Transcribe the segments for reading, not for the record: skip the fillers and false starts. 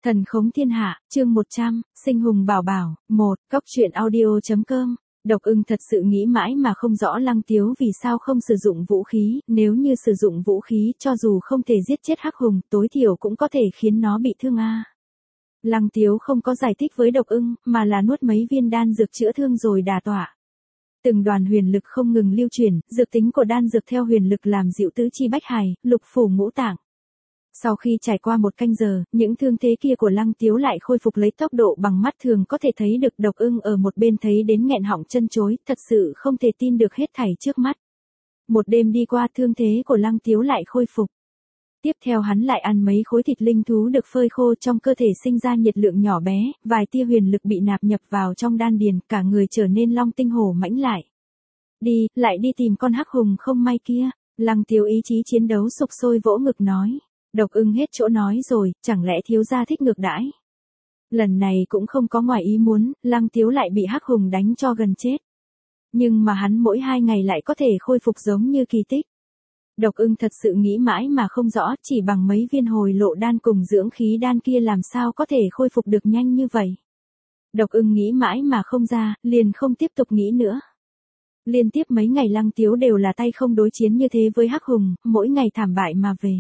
Thần khống thiên hạ, chương 100, sinh hùng bảo bảo, 1, cóc truyện audio.com. Độc Ưng thật sự nghĩ mãi mà không rõ Lăng Tiếu vì sao không sử dụng vũ khí, nếu như sử dụng vũ khí cho dù không thể giết chết Hắc Hùng, tối thiểu cũng có thể khiến nó bị thương a. Lăng Tiếu không có giải thích với Độc Ưng, mà là nuốt mấy viên đan dược chữa thương rồi đả tọa. Từng đoàn huyền lực không ngừng lưu chuyển, dược tính của đan dược theo huyền lực làm dịu tứ chi bách hài, lục phủ ngũ tạng. Sau khi trải qua 1 canh giờ, những thương thế kia của Lăng Tiếu lại khôi phục lấy tốc độ bằng mắt thường có thể thấy được. Độc Ưng ở một bên thấy đến nghẹn họng chân chối, thật sự không thể tin được hết thảy trước mắt. Một đêm đi qua, thương thế của Lăng Tiếu lại khôi phục. Tiếp theo hắn lại ăn mấy khối thịt linh thú được phơi khô, trong cơ thể sinh ra nhiệt lượng nhỏ bé, vài tia huyền lực bị nạp nhập vào trong đan điền, cả người trở nên long tinh hổ mãnh lại. Lại đi tìm con Hắc Hùng không may kia. Lăng Tiếu ý chí chiến đấu sục sôi vỗ ngực nói. Độc Ưng hết chỗ nói rồi, chẳng lẽ thiếu gia thích ngược đãi. Lần này cũng không có ngoài ý muốn, Lăng Tiếu lại bị Hắc Hùng đánh cho gần chết. Nhưng mà hắn mỗi 2 ngày lại có thể khôi phục giống như kỳ tích. Độc Ưng thật sự nghĩ mãi mà không rõ, chỉ bằng mấy viên hồi lộ đan cùng dưỡng khí đan kia làm sao có thể khôi phục được nhanh như vậy. Độc Ưng nghĩ mãi mà không ra, liền không tiếp tục nghĩ nữa. Liên tiếp mấy ngày Lăng Tiếu đều là tay không đối chiến như thế với Hắc Hùng, mỗi ngày thảm bại mà về.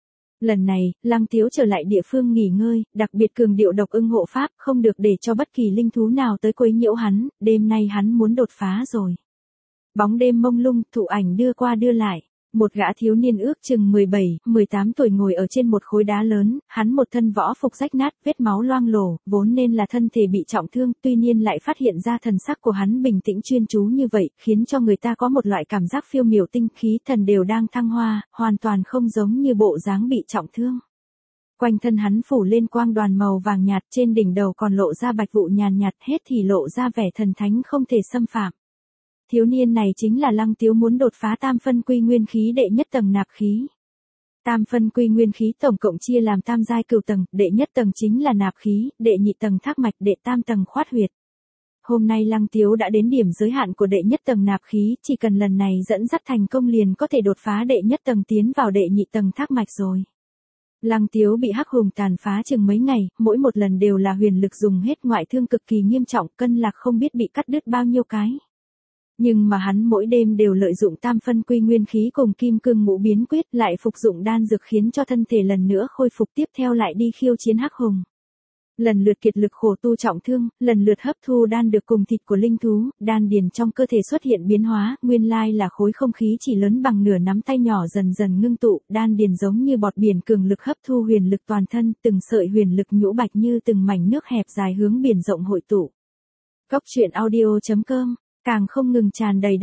Lần này, Lăng Tiếu trở lại địa phương nghỉ ngơi, đặc biệt cường điệu Độc Ưng hộ pháp, không được để cho bất kỳ linh thú nào tới quấy nhiễu hắn, đêm nay hắn muốn đột phá rồi. Bóng đêm mông lung, thụ ảnh đưa qua đưa lại. Một gã thiếu niên ước chừng 17, 18 tuổi ngồi ở trên một khối đá lớn, hắn một thân võ phục rách nát, vết máu loang lổ, vốn nên là thân thể bị trọng thương, tuy nhiên lại phát hiện ra thần sắc của hắn bình tĩnh chuyên chú như vậy, khiến cho người ta có một loại cảm giác phiêu miểu tinh khí thần đều đang thăng hoa, hoàn toàn không giống như bộ dáng bị trọng thương. Quanh thân hắn phủ lên quang đoàn màu vàng nhạt, trên đỉnh đầu còn lộ ra bạch vụ nhàn nhạt, hết thì lộ ra vẻ thần thánh không thể xâm phạm. Thiếu niên này chính là Lăng Tiếu muốn đột phá tam phân quy nguyên khí đệ nhất tầng nạp khí. Tam phân quy nguyên khí tổng cộng chia làm tam giai cửu tầng, đệ nhất tầng chính là nạp khí, đệ nhị tầng thác mạch, đệ tam tầng khoát huyệt. Hôm nay Lăng Tiếu đã đến điểm giới hạn của đệ nhất tầng nạp khí, chỉ cần lần này dẫn dắt thành công liền có thể đột phá đệ nhất tầng tiến vào đệ nhị tầng thác mạch rồi. Lăng Tiếu bị Hắc Hùng tàn phá chừng mấy ngày, mỗi một lần đều là huyền lực dùng hết, ngoại thương cực kỳ nghiêm trọng, cân lạc không biết bị cắt đứt bao nhiêu cái. Nhưng mà hắn mỗi đêm đều lợi dụng tam phân quy nguyên khí cùng kim cương ngũ biến quyết, lại phục dụng đan dược khiến cho thân thể lần nữa khôi phục, tiếp theo lại đi khiêu chiến Hắc Hùng. Lần lượt kiệt lực khổ tu trọng thương, lần lượt hấp thu đan được cùng thịt của linh thú, đan điền trong cơ thể xuất hiện biến hóa, nguyên lai là khối không khí chỉ lớn bằng nửa nắm tay nhỏ dần dần ngưng tụ, đan điền giống như bọt biển cường lực hấp thu huyền lực toàn thân, từng sợi huyền lực nhũ bạch như từng mảnh nước hẹp dài hướng biển rộng hội tụ. Cóc truyện audio.com. Càng không ngừng tràn đầy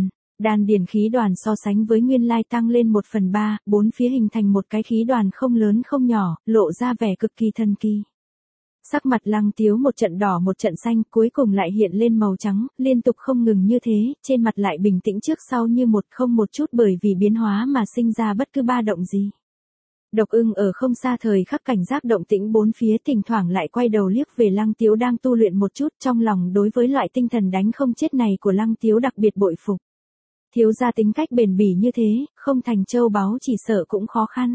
đan điền khí đoàn so sánh với nguyên lai tăng lên 1/3, 4 phía hình thành một cái khí đoàn không lớn không nhỏ, lộ ra vẻ cực kỳ thần kỳ. Sắc mặt Lăng Tiếu một trận đỏ một trận xanh, cuối cùng lại hiện lên màu trắng, liên tục không ngừng như thế, trên mặt lại bình tĩnh trước sau như không một chút bởi vì biến hóa mà sinh ra bất cứ ba động gì. Độc Ưng ở không xa thời khắc cảnh giác động tĩnh bốn phía, thỉnh thoảng lại quay đầu liếc về Lăng Tiếu đang tu luyện một chút, trong lòng đối với loại tinh thần đánh không chết này của Lăng Tiếu đặc biệt bội phục. Thiếu gia tính cách bền bỉ như thế, không thành châu báu chỉ sợ cũng khó khăn.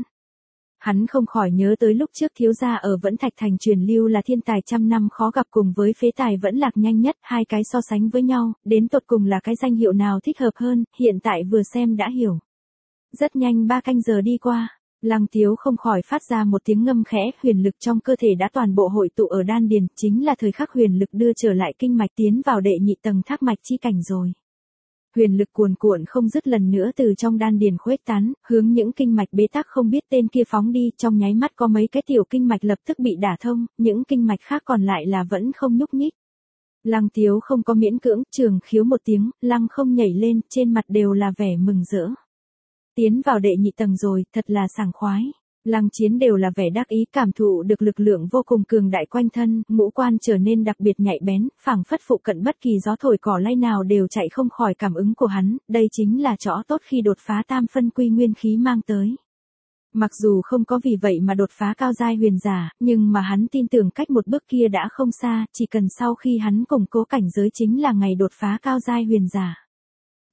Hắn không khỏi nhớ tới lúc trước thiếu gia ở Vẫn Thạch Thành truyền lưu là thiên tài trăm năm khó gặp cùng với phế tài vẫn lạc nhanh nhất, hai cái so sánh với nhau, đến tột cùng là cái danh hiệu nào thích hợp hơn, hiện tại vừa xem đã hiểu. Rất nhanh 3 canh giờ đi qua. Lăng Tiếu không khỏi phát ra một tiếng ngâm khẽ, huyền lực trong cơ thể đã toàn bộ hội tụ ở đan điền, chính là thời khắc huyền lực đưa trở lại kinh mạch tiến vào đệ nhị tầng thác mạch chi cảnh rồi. Huyền lực cuồn cuộn không dứt lần nữa từ trong đan điền khuếch tán, hướng những kinh mạch bế tắc không biết tên kia phóng đi, trong nháy mắt có mấy cái tiểu kinh mạch lập tức bị đả thông, những kinh mạch khác còn lại là vẫn không nhúc nhích. Lăng Tiếu không có miễn cưỡng, trường khiếu một tiếng, lăng không nhảy lên, trên mặt đều là vẻ mừng rỡ. Tiến vào đệ nhị tầng rồi, thật là sảng khoái. Lăng Chiến đều là vẻ đắc ý, cảm thụ được lực lượng vô cùng cường đại quanh thân, ngũ quan trở nên đặc biệt nhạy bén, phảng phất phụ cận bất kỳ gió thổi cỏ lay nào đều chạy không khỏi cảm ứng của hắn, đây chính là chỗ tốt khi đột phá tam phân quy nguyên khí mang tới. Mặc dù không có vì vậy mà đột phá cao giai huyền giả, nhưng mà hắn tin tưởng cách một bước kia đã không xa, chỉ cần sau khi hắn củng cố cảnh giới chính là ngày đột phá cao giai huyền giả.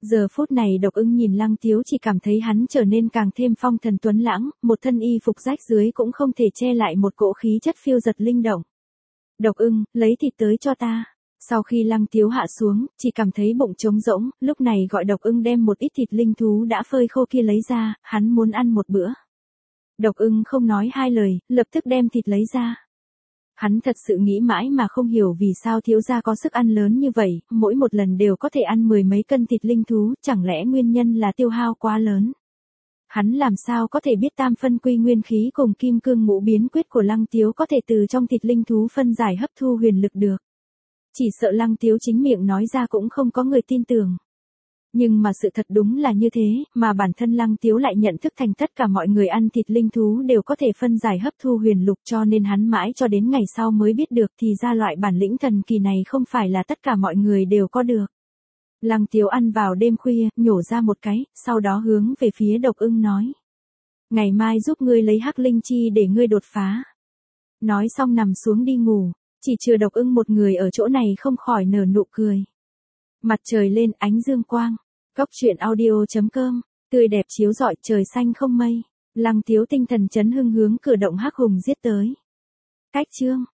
Giờ phút này Độc Ưng nhìn Lăng Tiếu chỉ cảm thấy hắn trở nên càng thêm phong thần tuấn lãng, một thân y phục rách dưới cũng không thể che lại một cỗ khí chất phiêu giật linh động. Độc Ưng, lấy thịt tới cho ta. Sau khi Lăng Tiếu hạ xuống, chỉ cảm thấy bụng trống rỗng, lúc này gọi Độc Ưng đem một ít thịt linh thú đã phơi khô kia lấy ra, hắn muốn ăn một bữa. Độc Ưng không nói hai lời, lập tức đem thịt lấy ra. Hắn thật sự nghĩ mãi mà không hiểu vì sao thiếu gia có sức ăn lớn như vậy, mỗi một lần đều có thể ăn 10 mấy cân thịt linh thú, chẳng lẽ nguyên nhân là tiêu hao quá lớn. Hắn làm sao có thể biết tam phân quy nguyên khí cùng kim cương ngũ biến quyết của Lăng Tiếu có thể từ trong thịt linh thú phân giải hấp thu huyền lực được. Chỉ sợ Lăng Tiếu chính miệng nói ra cũng không có người tin tưởng. Nhưng mà sự thật đúng là như thế, mà bản thân Lăng Tiếu lại nhận thức thành tất cả mọi người ăn thịt linh thú đều có thể phân giải hấp thu huyền lục, cho nên hắn mãi cho đến ngày sau mới biết được thì ra loại bản lĩnh thần kỳ này không phải là tất cả mọi người đều có được. Lăng Tiếu ăn vào đêm khuya, nhổ ra một cái, sau đó hướng về phía Độc Ưng nói. Ngày mai giúp ngươi lấy hắc linh chi để ngươi đột phá. Nói xong nằm xuống đi ngủ, chỉ trừ Độc Ưng một người ở chỗ này không khỏi nở nụ cười. Mặt trời lên ánh dương quang. Cốc truyện audio.com, tươi đẹp chiếu rọi trời xanh không mây. Lăng Tiếu tinh thần chấn hưng hướng cửa động hắc hùng giết tới. Cách chương